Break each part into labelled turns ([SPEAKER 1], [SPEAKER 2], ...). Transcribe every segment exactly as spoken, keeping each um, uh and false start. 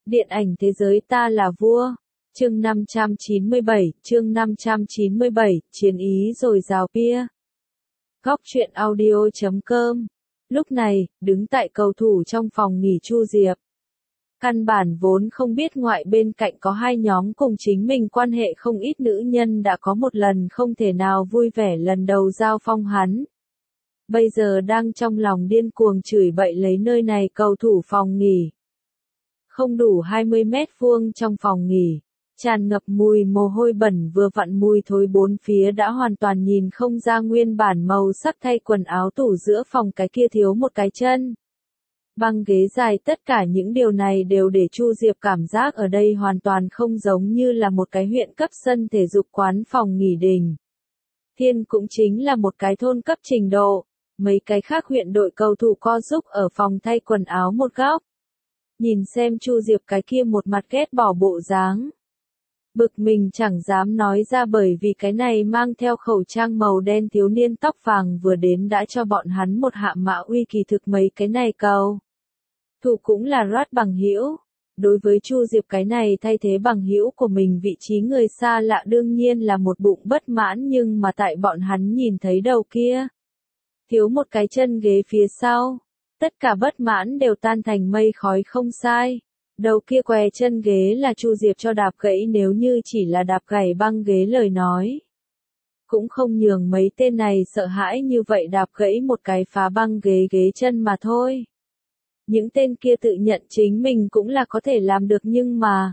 [SPEAKER 1] Điện ảnh thế giới ta là vua. Chương năm trăm chín mươi bảy, chương năm trăm chín mươi bảy, chiến ý rồi rào bia. Góc truyện audio chấm com. Lúc này, đứng tại cầu thủ trong phòng nghỉ Chu Diệp. Căn bản vốn không biết ngoại bên cạnh có hai nhóm cùng chính mình quan hệ không ít nữ nhân đã có một lần không thể nào vui vẻ lần đầu giao phong hắn. Bây giờ đang trong lòng điên cuồng chửi bậy lấy nơi này cầu thủ phòng nghỉ. Không đủ hai mươi mét vuông trong phòng nghỉ, tràn ngập mùi mồ hôi bẩn vừa vặn mùi thối bốn phía đã hoàn toàn nhìn không ra nguyên bản màu sắc thay quần áo tủ giữa phòng cái kia thiếu một cái chân. Băng ghế dài tất cả những điều này đều để Chu Diệp cảm giác ở đây hoàn toàn không giống như là một cái huyện cấp sân thể dục quán phòng nghỉ đình. Thiên cũng chính là một cái thôn cấp trình độ, mấy cái khác huyện đội cầu thủ co giúp ở phòng thay quần áo một góc. Nhìn xem Chu Diệp cái kia một mặt ghét bỏ bộ dáng. Bực mình chẳng dám nói ra bởi vì cái này mang theo khẩu trang màu đen thiếu niên tóc vàng vừa đến đã cho bọn hắn một hạ mã uy kỳ thực mấy cái này cầu. Thủ cũng là Rát bằng hữu. Đối với Chu Diệp cái này thay thế bằng hữu của mình vị trí người xa lạ đương nhiên là một bụng bất mãn nhưng mà tại bọn hắn nhìn thấy đầu kia. Thiếu một cái chân ghế phía sau. Tất cả bất mãn đều tan thành mây khói không sai. Đầu kia què chân ghế là Chu Diệp cho đạp gãy nếu như chỉ là đạp gãy băng ghế lời nói. Cũng không nhường mấy tên này sợ hãi như vậy đạp gãy một cái phá băng ghế ghế chân mà thôi. Những tên kia tự nhận chính mình cũng là có thể làm được nhưng mà.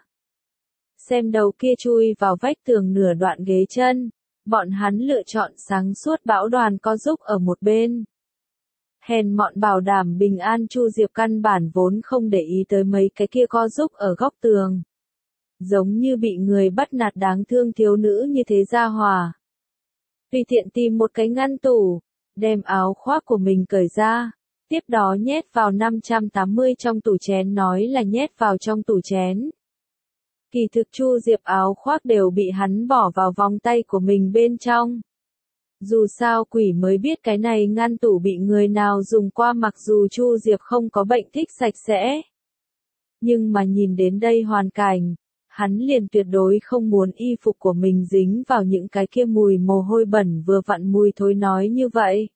[SPEAKER 1] Xem đầu kia chui vào vách tường nửa đoạn ghế chân. Bọn hắn lựa chọn sáng suốt bão đoàn co giúp ở một bên. Hèn mọn bảo đảm bình an Chu Diệp căn bản vốn không để ý tới mấy cái kia co giúp ở góc tường. Giống như bị người bắt nạt đáng thương thiếu nữ như thế ra hòa. Tùy tiện tìm một cái ngăn tủ, đem áo khoác của mình cởi ra, tiếp đó nhét vào năm trăm tám mươi trong tủ chén nói là nhét vào trong tủ chén. Kỳ thực Chu Diệp áo khoác đều bị hắn bỏ vào vòng tay của mình bên trong. Dù sao quỷ mới biết cái này ngăn tủ bị người nào dùng qua mặc dù Chu Diệp không có bệnh thích sạch sẽ. Nhưng mà nhìn đến đây hoàn cảnh, hắn liền tuyệt đối không muốn y phục của mình dính vào những cái kia mùi mồ hôi bẩn vừa vặn mùi thối nói như vậy.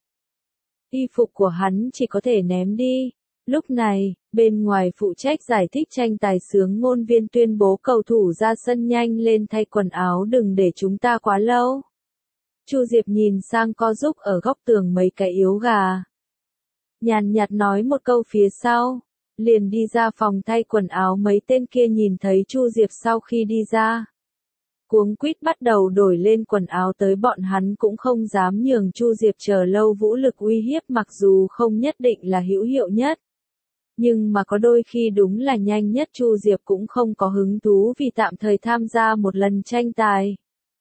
[SPEAKER 1] Y phục của hắn chỉ có thể ném đi. Lúc này, bên ngoài phụ trách giải thích tranh tài sướng ngôn viên tuyên bố cầu thủ ra sân nhanh lên thay quần áo đừng để chúng ta quá lâu. Chu Diệp nhìn sang co giúp ở góc tường mấy cái yếu gà. Nhàn nhạt nói một câu phía sau, liền đi ra phòng thay quần áo mấy tên kia nhìn thấy Chu Diệp sau khi đi ra. Cuống quýt bắt đầu đổi lên quần áo tới bọn hắn cũng không dám nhường Chu Diệp chờ lâu vũ lực uy hiếp mặc dù không nhất định là hữu hiệu nhất. Nhưng mà có đôi khi đúng là nhanh nhất Chu Diệp cũng không có hứng thú vì tạm thời tham gia một lần tranh tài.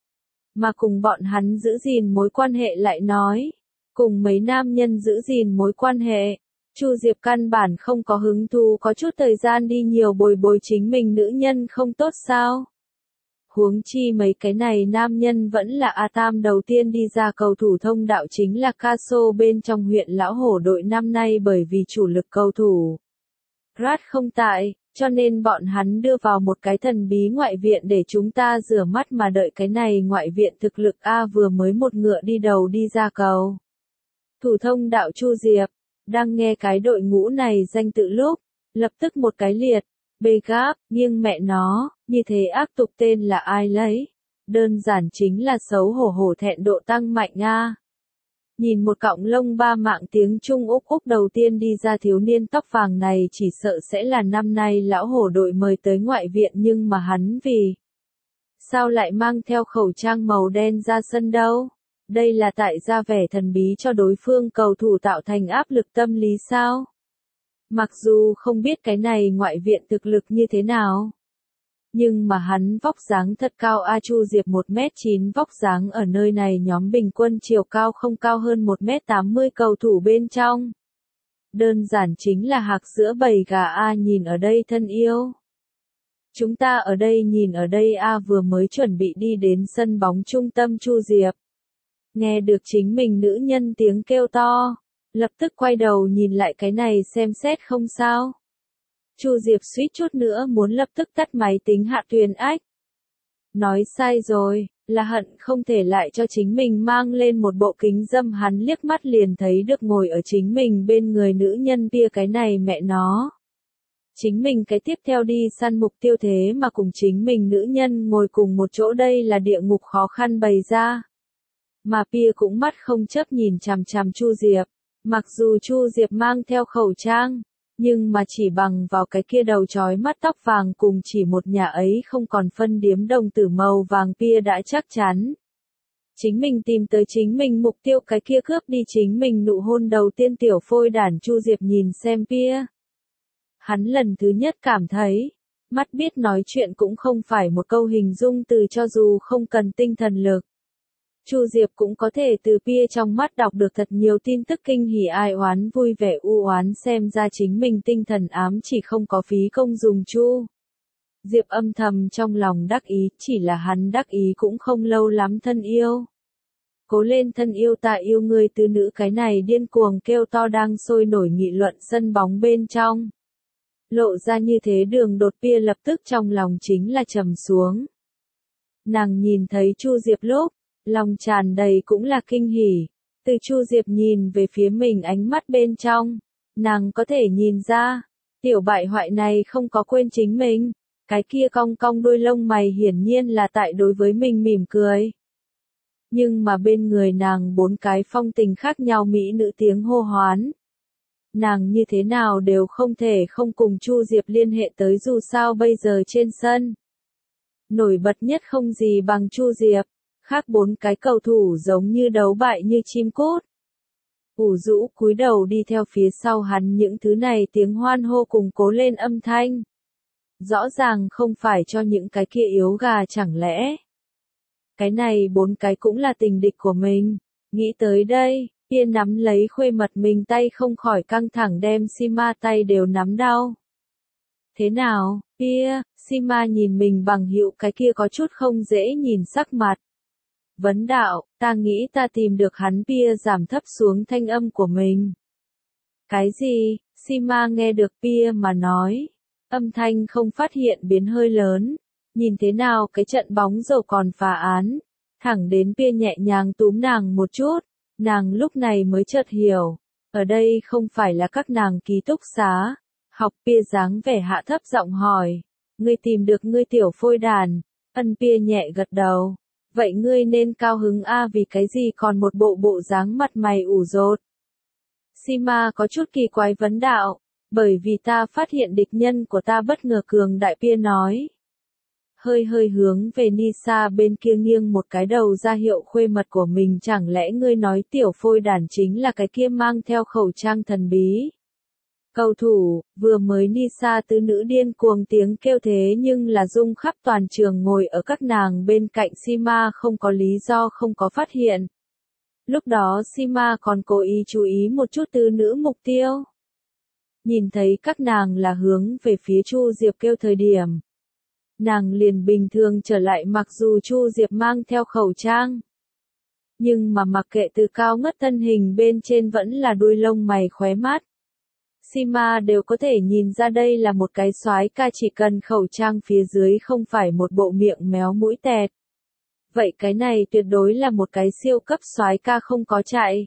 [SPEAKER 1] Mà cùng bọn hắn giữ gìn mối quan hệ lại nói. Cùng mấy nam nhân giữ gìn mối quan hệ. Chu Diệp căn bản không có hứng thú có chút thời gian đi nhiều bồi bồi chính mình nữ nhân không tốt sao. Huống chi mấy cái này nam nhân vẫn là A Tam đầu tiên đi ra cầu thủ thông đạo chính là Caso bên trong huyện Lão Hổ đội năm nay bởi vì chủ lực cầu thủ. Rát không tại, cho nên bọn hắn đưa vào một cái thần bí ngoại viện để chúng ta rửa mắt mà đợi cái này ngoại viện thực lực A vừa mới một ngựa đi đầu đi ra cầu. Thủ thông đạo Chu Diệp, đang nghe cái đội ngũ này danh tự lúc, lập tức một cái liệt, bê gáp, nghiêng mẹ nó, như thế ác tục tên là ai lấy, đơn giản chính là xấu hổ hổ thẹn độ tăng mạnh A. Nhìn một cọng lông ba mạng tiếng Trung Úc Úc đầu tiên đi ra thiếu niên tóc vàng này chỉ sợ sẽ là năm nay Lão Hổ đội mời tới ngoại viện nhưng mà hắn vì sao lại mang theo khẩu trang màu đen ra sân đâu? Đây là tại ra vẻ thần bí cho đối phương cầu thủ tạo thành áp lực tâm lý sao? Mặc dù không biết cái này ngoại viện thực lực như thế nào. Nhưng mà hắn vóc dáng thật cao A Chu Diệp một mét chín vóc dáng ở nơi này nhóm bình quân chiều cao không cao hơn một mét tám mươi cầu thủ bên trong. Đơn giản chính là hạc giữa bầy gà A nhìn ở đây thân yêu. Chúng ta ở đây nhìn ở đây A vừa mới chuẩn bị đi đến sân bóng trung tâm Chu Diệp. Nghe được chính mình nữ nhân tiếng kêu to. Lập tức quay đầu nhìn lại cái này xem xét không sao. Chu Diệp suýt chút nữa muốn lập tức tắt máy tính Hạ Tuyền Ách. Nói sai rồi, là hận không thể lại cho chính mình mang lên một bộ kính dâm, hắn liếc mắt liền thấy được ngồi ở chính mình bên người nữ nhân kia, cái này mẹ nó. Chính mình cái tiếp theo đi săn mục tiêu thế mà cùng chính mình nữ nhân ngồi cùng một chỗ, đây là địa ngục khó khăn bày ra. Mà Pia cũng mắt không chấp nhìn chằm chằm Chu Diệp, mặc dù Chu Diệp mang theo khẩu trang, nhưng mà chỉ bằng vào cái kia đầu chói mắt tóc vàng cùng chỉ một nhà ấy không còn phân điếm đồng tử màu vàng, Pia đã chắc chắn. Chính mình tìm tới chính mình mục tiêu, cái kia cướp đi chính mình nụ hôn đầu tiên tiểu phôi đản. Chu Diệp nhìn xem Pia. Hắn lần thứ nhất cảm thấy, mắt biết nói chuyện cũng không phải một câu hình dung từ, cho dù không cần tinh thần lực. Chu Diệp cũng có thể từ Pia trong mắt đọc được thật nhiều tin tức kinh hỉ, ai oán, vui vẻ, u oán, xem ra chính mình tinh thần ám chỉ không có phí công dùng. Chu Diệp âm thầm trong lòng đắc ý, chỉ là hắn đắc ý cũng không lâu lắm. Thân yêu, cố lên thân yêu, ta yêu ngươi, tứ nữ cái này điên cuồng kêu to đang sôi nổi nghị luận sân bóng bên trong. Lộ ra như thế đường đột, Pia lập tức trong lòng chính là trầm xuống. Nàng nhìn thấy Chu Diệp lúc, lòng tràn đầy cũng là kinh hỉ. Từ Chu Diệp nhìn về phía mình ánh mắt bên trong, nàng có thể nhìn ra, tiểu bại hoại này không có quên chính mình, cái kia cong cong đôi lông mày hiển nhiên là tại đối với mình mỉm cười. Nhưng mà bên người nàng bốn cái phong tình khác nhau mỹ nữ tiếng hô hoán. Nàng như thế nào đều không thể không cùng Chu Diệp liên hệ tới, dù sao bây giờ trên sân. Nổi bật nhất không gì bằng Chu Diệp, khác bốn cái cầu thủ giống như đấu bại như chim cút. ủ rũ cúi đầu đi theo phía sau hắn, những thứ này tiếng hoan hô cùng cố lên âm thanh. Rõ ràng không phải cho những cái kia yếu gà, chẳng lẽ. Cái này bốn cái cũng là tình địch của mình. Nghĩ tới đây, Pia nắm lấy khuê mật mình tay không khỏi căng thẳng, đem Sima tay đều nắm đau. Thế nào, Pia? Sima nhìn mình bằng hữu cái kia có chút không dễ nhìn sắc mặt. Vấn đạo, ta nghĩ ta tìm được hắn. Pia giảm thấp xuống thanh âm của mình. Cái gì? Sima nghe được Pia mà nói. Âm thanh không phát hiện biến hơi lớn. Nhìn thế nào cái trận bóng rổ còn phá án. Thẳng đến Pia nhẹ nhàng túm nàng một chút. Nàng lúc này mới chợt hiểu. Ở đây không phải là các nàng ký túc xá. Học. Pia dáng vẻ hạ thấp giọng hỏi. Ngươi tìm được ngươi tiểu phôi đàn. Ân. Pia nhẹ gật đầu. Vậy ngươi nên cao hứng a, vì cái gì còn một bộ bộ dáng mặt mày ủ rột. Sima có chút kỳ quái vấn đạo. Bởi vì ta phát hiện địch nhân của ta bất ngờ cường đại. Pia nói. Hơi hơi hướng về Nisa bên kia nghiêng một cái đầu ra hiệu khuê mật của mình, chẳng lẽ ngươi nói tiểu phôi đản chính là cái kia mang theo khẩu trang thần bí. Cầu thủ, vừa mới Nisa tứ nữ điên cuồng tiếng kêu thế nhưng là rung khắp toàn trường, ngồi ở các nàng bên cạnh Sima không có lý do không có phát hiện. Lúc đó Sima còn cố ý chú ý một chút tứ nữ mục tiêu. Nhìn thấy các nàng là hướng về phía Chu Diệp kêu thời điểm. Nàng liền bình thường trở lại, mặc dù Chu Diệp mang theo khẩu trang. Nhưng mà mặc kệ từ cao ngất thân hình bên trên vẫn là đuôi lông mày khóe mắt. Sima đều có thể nhìn ra đây là một cái soái ca, chỉ cần khẩu trang phía dưới không phải một bộ miệng méo mũi tẹt. Vậy cái này tuyệt đối là một cái siêu cấp soái ca không có chạy.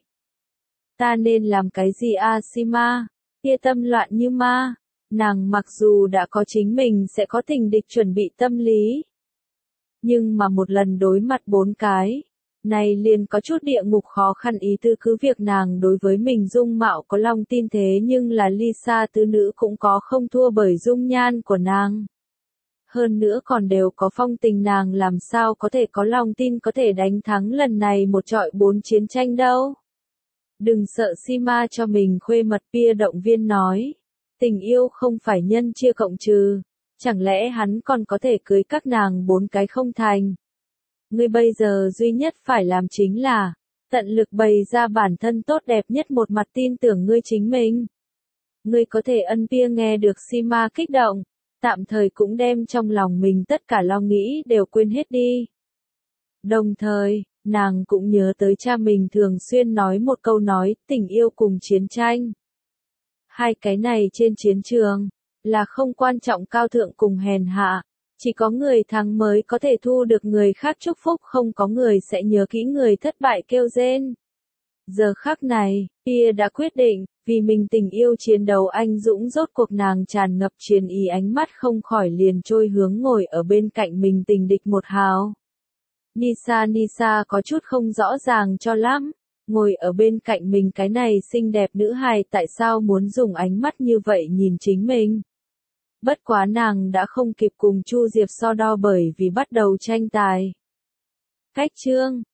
[SPEAKER 1] Ta nên làm cái gì a? Sima, kia tâm loạn như ma. Nàng mặc dù đã có chính mình sẽ có tình địch chuẩn bị tâm lý. Nhưng mà một lần đối mặt bốn cái. Này liền có chút địa ngục khó khăn, ý tư cứ việc nàng đối với mình dung mạo có lòng tin, thế nhưng là Lisa tứ nữ cũng có không thua bởi dung nhan của nàng. Hơn nữa còn đều có phong tình, nàng làm sao có thể có lòng tin có thể đánh thắng lần này một trọi bốn chiến tranh đâu. Đừng sợ Sima cho mình khuê mật. Pia động viên nói. Tình yêu không phải nhân chia cộng trừ. Chẳng lẽ hắn còn có thể cưới các nàng bốn cái không thành? Ngươi bây giờ duy nhất phải làm chính là tận lực bày ra bản thân tốt đẹp nhất một mặt, tin tưởng ngươi chính mình. Ngươi có thể ân. Pia nghe được Sima kích động, tạm thời cũng đem trong lòng mình tất cả lo nghĩ đều quên hết đi. Đồng thời, nàng cũng nhớ tới cha mình thường xuyên nói một câu nói, tình yêu cùng chiến tranh. Hai cái này trên chiến trường, là không quan trọng cao thượng cùng hèn hạ. Chỉ có người thắng mới có thể thu được người khác chúc phúc, không có người sẽ nhớ kỹ người thất bại kêu rên. Giờ khắc này, Pia đã quyết định, vì mình tình yêu chiến đấu anh dũng, rốt cuộc nàng tràn ngập chiến ý, ánh mắt không khỏi liền trôi hướng ngồi ở bên cạnh mình tình địch một hào. Nisa Nisa có chút không rõ ràng cho lắm, ngồi ở bên cạnh mình cái này xinh đẹp nữ hài tại sao muốn dùng ánh mắt như vậy nhìn chính mình. Bất quá nàng đã không kịp cùng Chu Diệp so đo bởi vì bắt đầu tranh tài. Cách chương